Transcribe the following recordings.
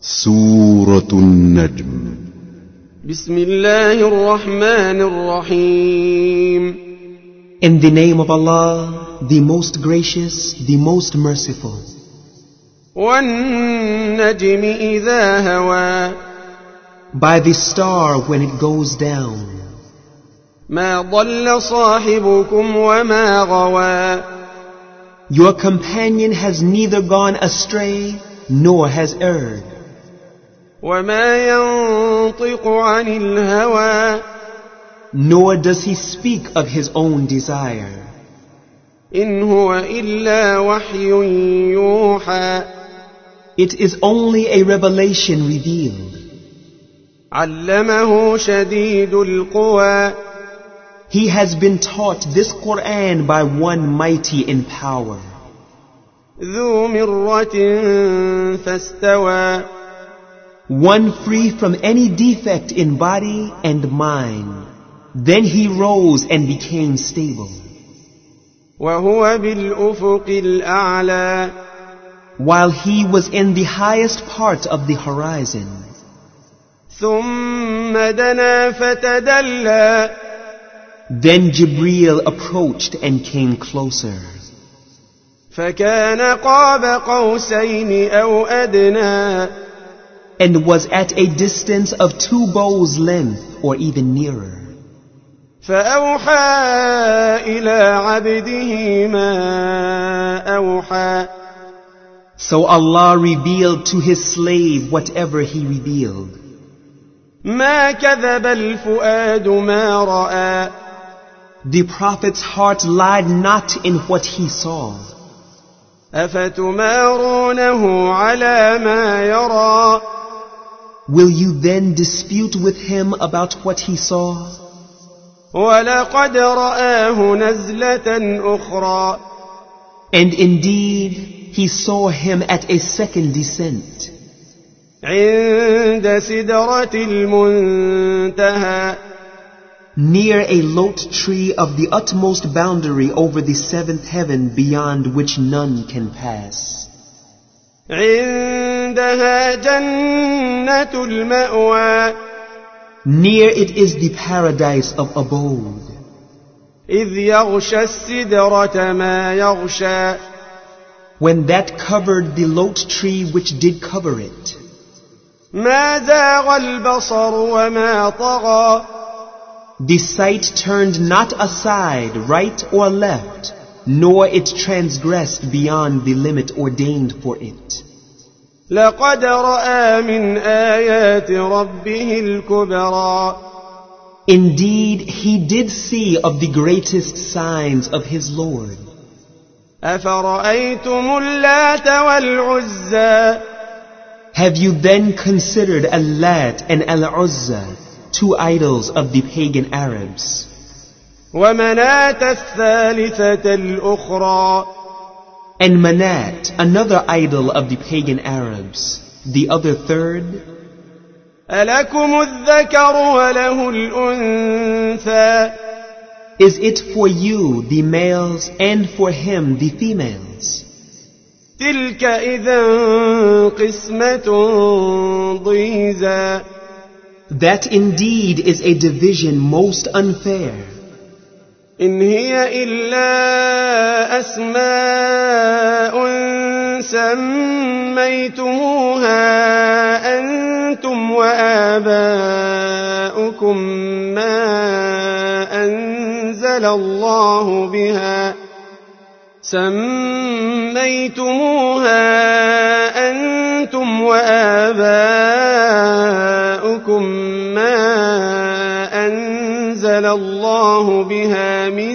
سورة النجم. بسم الله الرحمن الرحيم. In the name of Allah, the most gracious, the most merciful. والنجم إذا هوى. By the star when it goes down. ما ضل صاحبكم وما غوى. Your companion has neither gone astray nor has erred. وما ينطق عن الهوى. Nor does he speak of his own desire. إن هو إلا وحي يوحى. It is only a revelation revealed. علمه شديد القوى. He has been taught this Quran by one mighty in power. ذو مرة فاستوى. One free from any defect in body and mind. Then he rose and became stable. وهو بالأفق الأعلى. While he was in the highest part of the horizon. ثم دنا فتدلى. Then Jibreel approached and came closer. فكان قاب قوسين أو أدنى. And was at a distance of 2 bows' length or even nearer. فأوحى إلى عبده ما أوحى. So Allah revealed to his slave whatever he revealed. ما كذب الفؤاد ما رأى. The Prophet's heart lied not in what he saw. أفتمارونه على ما يرى. Will you then dispute with him about what he saw? ولقد رآه نزلة أخرى. And indeed, he saw him at a second descent. عند سدرة المنتهى. Near a lote tree of the utmost boundary over the 7th heaven beyond which none can pass. عندها جنة المأوى. Near it is the paradise of abode. إذ يغشى السدرة ما يغشى. When that covered the lote tree which did cover it. ما زاغ البصر وما طغى. The sight turned not aside, right or left, nor it transgressed beyond the limit ordained for it. لقد رأى من آيات ربه الكبرى. Indeed, he did see of the greatest signs of his Lord. أفرأيتم اللات والعزى. Have you then considered Al-Lat and Al-Uzza, 2 idols of the pagan Arabs? ومناة الثالثة الأخرى. And Manat, another idol of the pagan Arabs, the other third? ألكم الذكر وله الأنثى. Is it for you, the males, and for him, the females? تلك إذا قسمة ضيزى. That indeed is a division most unfair. إن هي إلا أسماء سميتموها أنتم وآباؤكم ما أنزل الله بها. أنتم وآباؤكم ما أنزل الله بها من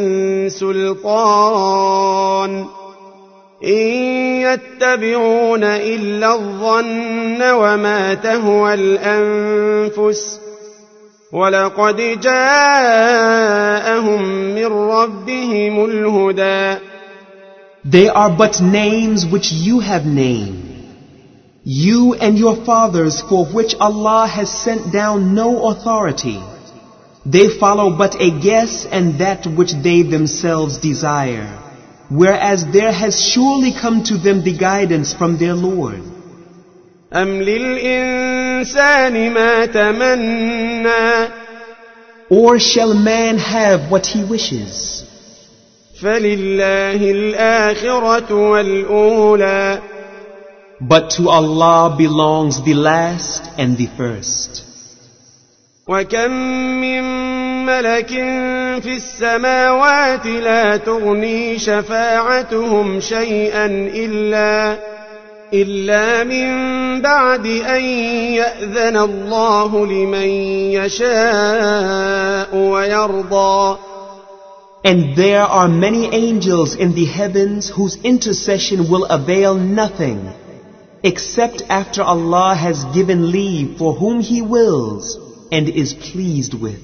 سلطان. إن يتبعون إلا الظن وما تهوى الأنفس. ولقد جاءهم من ربهم الهدى. They are but names which you have named. You and your fathers for which Allah has sent down no authority. They follow but a guess and that which they themselves desire. whereas there has surely come to them the guidance from their Lord. أم للإنسان ما تمنى Or shall man have what he wishes? فلله الآخرة والأولى But to Allah belongs the last and the first. وكم من ملك في السماوات لا تغني شفاعتهم شيئا إلا من بعد أن يأذن الله لمن يشاء ويرضى. And there are many angels in the heavens whose intercession will avail nothing except after Allah has given leave for whom He wills and is pleased with.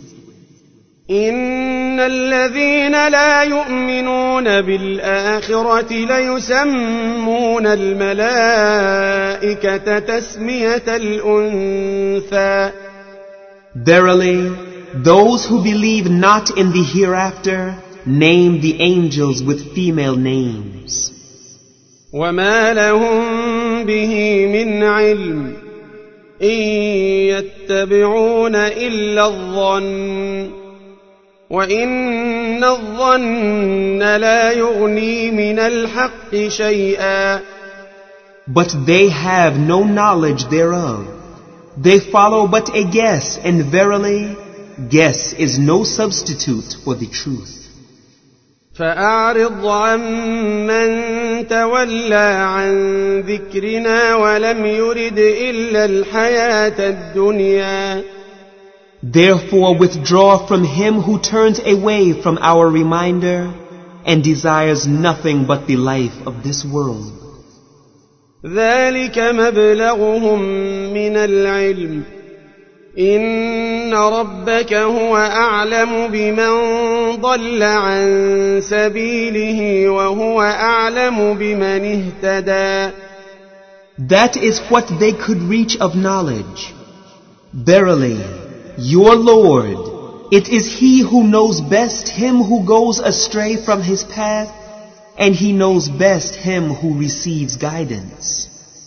إن الذين لا يؤمنون بالآخرة ليسمون الملائكة تسمية الأنثى. Verily, those who believe not in the hereafter name the angels with female names. وما لهم به من علم إن يتبعون إلا الظن وإن الظن لا يغني من الحق شيئا. But they have no knowledge thereof. They follow but a guess, and verily, guess is no substitute for the truth. فأعرض عن من تولى عن ذكرنا ولم يرد إلا الحياة الدنيا. Therefore withdraw from him who turns away from our reminder and desires nothing but the life of this world. ذلك مبلغهم من العلم إن ربك هو أعلم بمن ضل عن سبيله وهو أعلم بمن اهتدى. That is what they could reach of knowledge. Verily, your Lord, it is He who knows best him who goes astray from his path, and He knows best him who receives guidance.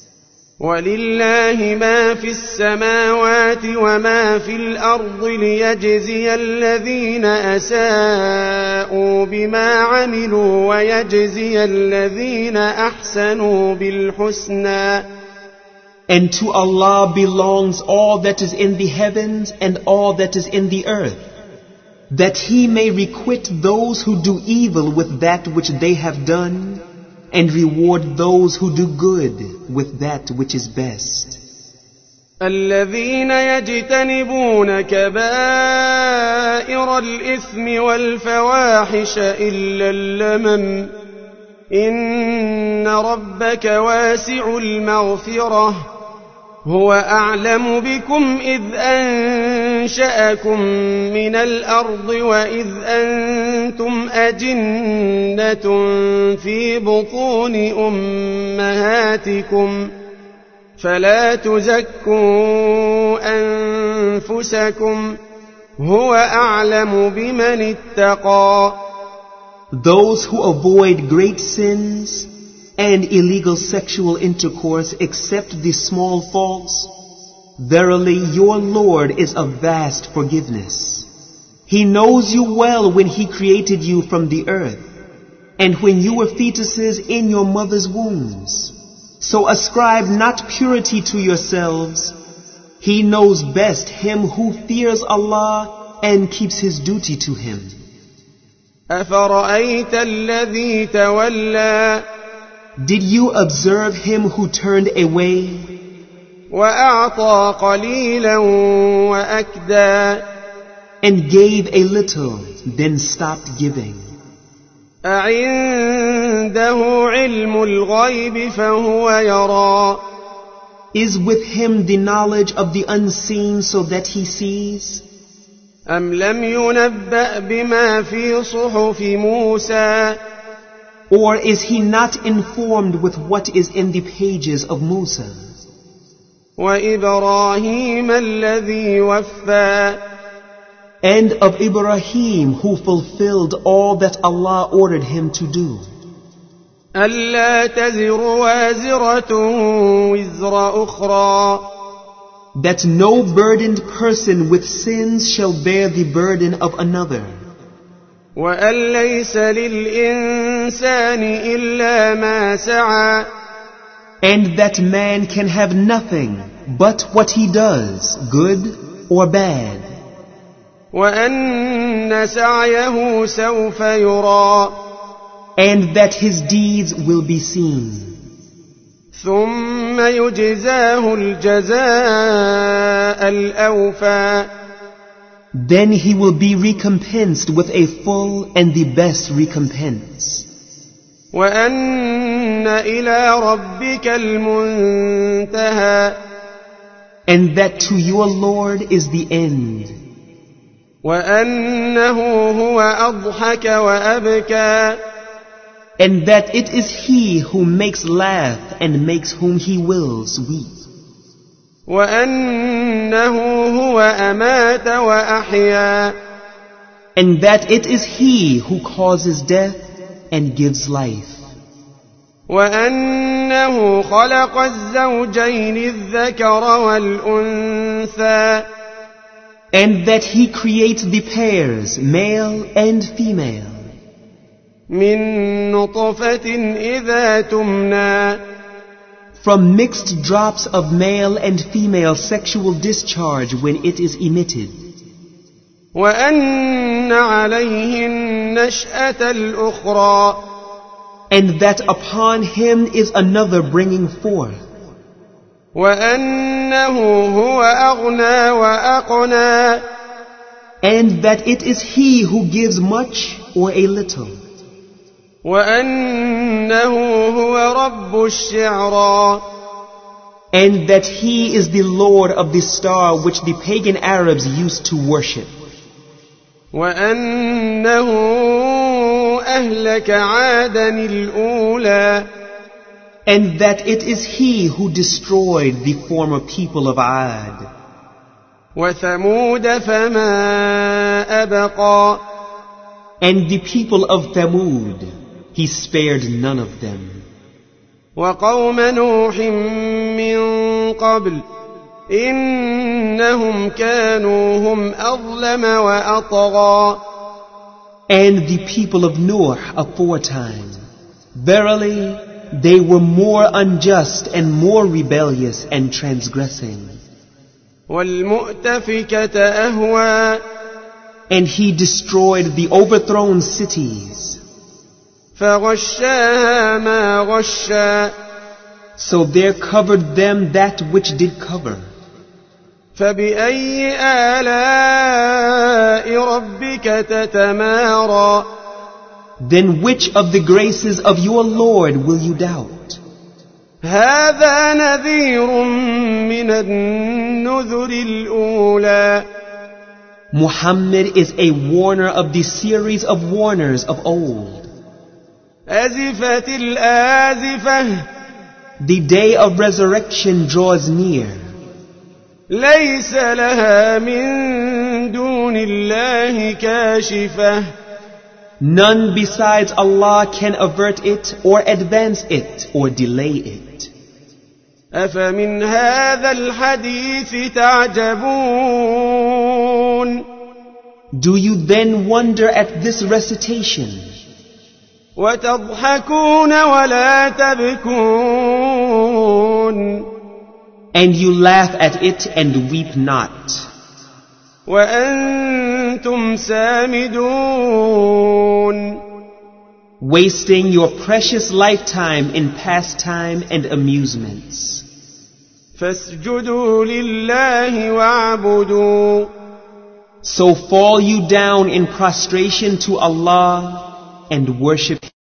ولله ما في السماوات وما في الأرض ليجزي الذين أساءوا بما عملوا ويجزي الذين أحسنوا بالحسنى. And to Allah belongs all that is in the heavens and all that is in the earth, that He may requite those who do evil with that which they have done, and reward those who do good with that which is best. الذين يجتنبون كبائر الإثم والفواحش إلا اللمم إن ربك واسع المغفرة هو أعلم بكم إذ أنشأكم من الأرض وإذ أنتم أجنة في بطون أمهاتكم فلا تزكوا أنفسكم هو أعلم بمن اتقى. Those who avoid great sins and illegal sexual intercourse except the small faults, verily your Lord is of vast forgiveness. He knows you well when He created you from the earth, and when you were fetuses in your mother's wombs. So ascribe not purity to yourselves. He knows best him who fears Allah and keeps his duty to Him. أفرأيت الذي تولى Did you observe him who turned away وأعطى قليلا وأكدى and gave a little, then stopped giving? أعنده علم الغيب فهو يرى Is with him the knowledge of the unseen so that he sees? أم لم ينبأ بما في صحف موسى Or is he not informed with what is in the pages of Musa وإبراهيم الذي وفى and of Ibrahim who fulfilled all that Allah ordered him to do? ألا تزر وازرة وزر أخرى that no burdened person with sins shall bear the burden of another, وأن ليس للإنسان إلا ما سعى and that man can have nothing but what he does, good or bad, وأن سعيه سوف يرى and that his deeds will be seen. ثم يجزاه الجزاء الأوفى Then he will be recompensed with a full and the best recompense. وأن إلى ربك المنتهى And that to your Lord is the end. وأنه هو أضحك وأبكى And that it is He who makes laugh and makes whom He wills weep. وأنه هو أمات وأحيا And that it is He who causes death and gives life. وأنه خلق الزوجين الذكر والأنثى And that He creates the pairs, male and female, من نطفة إذا تمنى from mixed drops of male and female sexual discharge when it is emitted. وأن عليه النشأة الأخرى And that upon him is another bringing forth. وأنه هو أغنى وأقنى And that it is He who gives much or a little. وأنه هو رب الشعرى And that He is the Lord of the star which the pagan Arabs used to worship. وأنه أهلك عادا الأولى And that it is He who destroyed the former people of Ad. وثمود فما أبقى And the people of Thamud, He spared none of them. وقوم نوح من قبل إنهم كانوا هم أظلم وأطغى And the people of Noah aforetime, verily, they were more unjust and more rebellious and transgressing. والمؤتفكة أهوى And He destroyed the overthrown cities. فغشاها ما غشى So there covered them that which did cover. فبأي آلاء ربك تتمارى Then which of the graces of your Lord will you doubt? هذا نذير من النذر الأولى Muhammad is a warner of the series of warners of old. أزفت الآزفة The day of resurrection draws near. ليس لها من دون الله كاشفة None besides Allah can avert it or advance it or delay it. أفمن هذا الحديث تعجبون Do you then wonder at this recitation? وتضحكون ولا تبكون And you laugh at it and weep not. وأنتم سامدون Wasting your precious lifetime in pastime and amusements. فاسجدوا لله واعبدوا So fall you down in prostration to Allah and worship Him.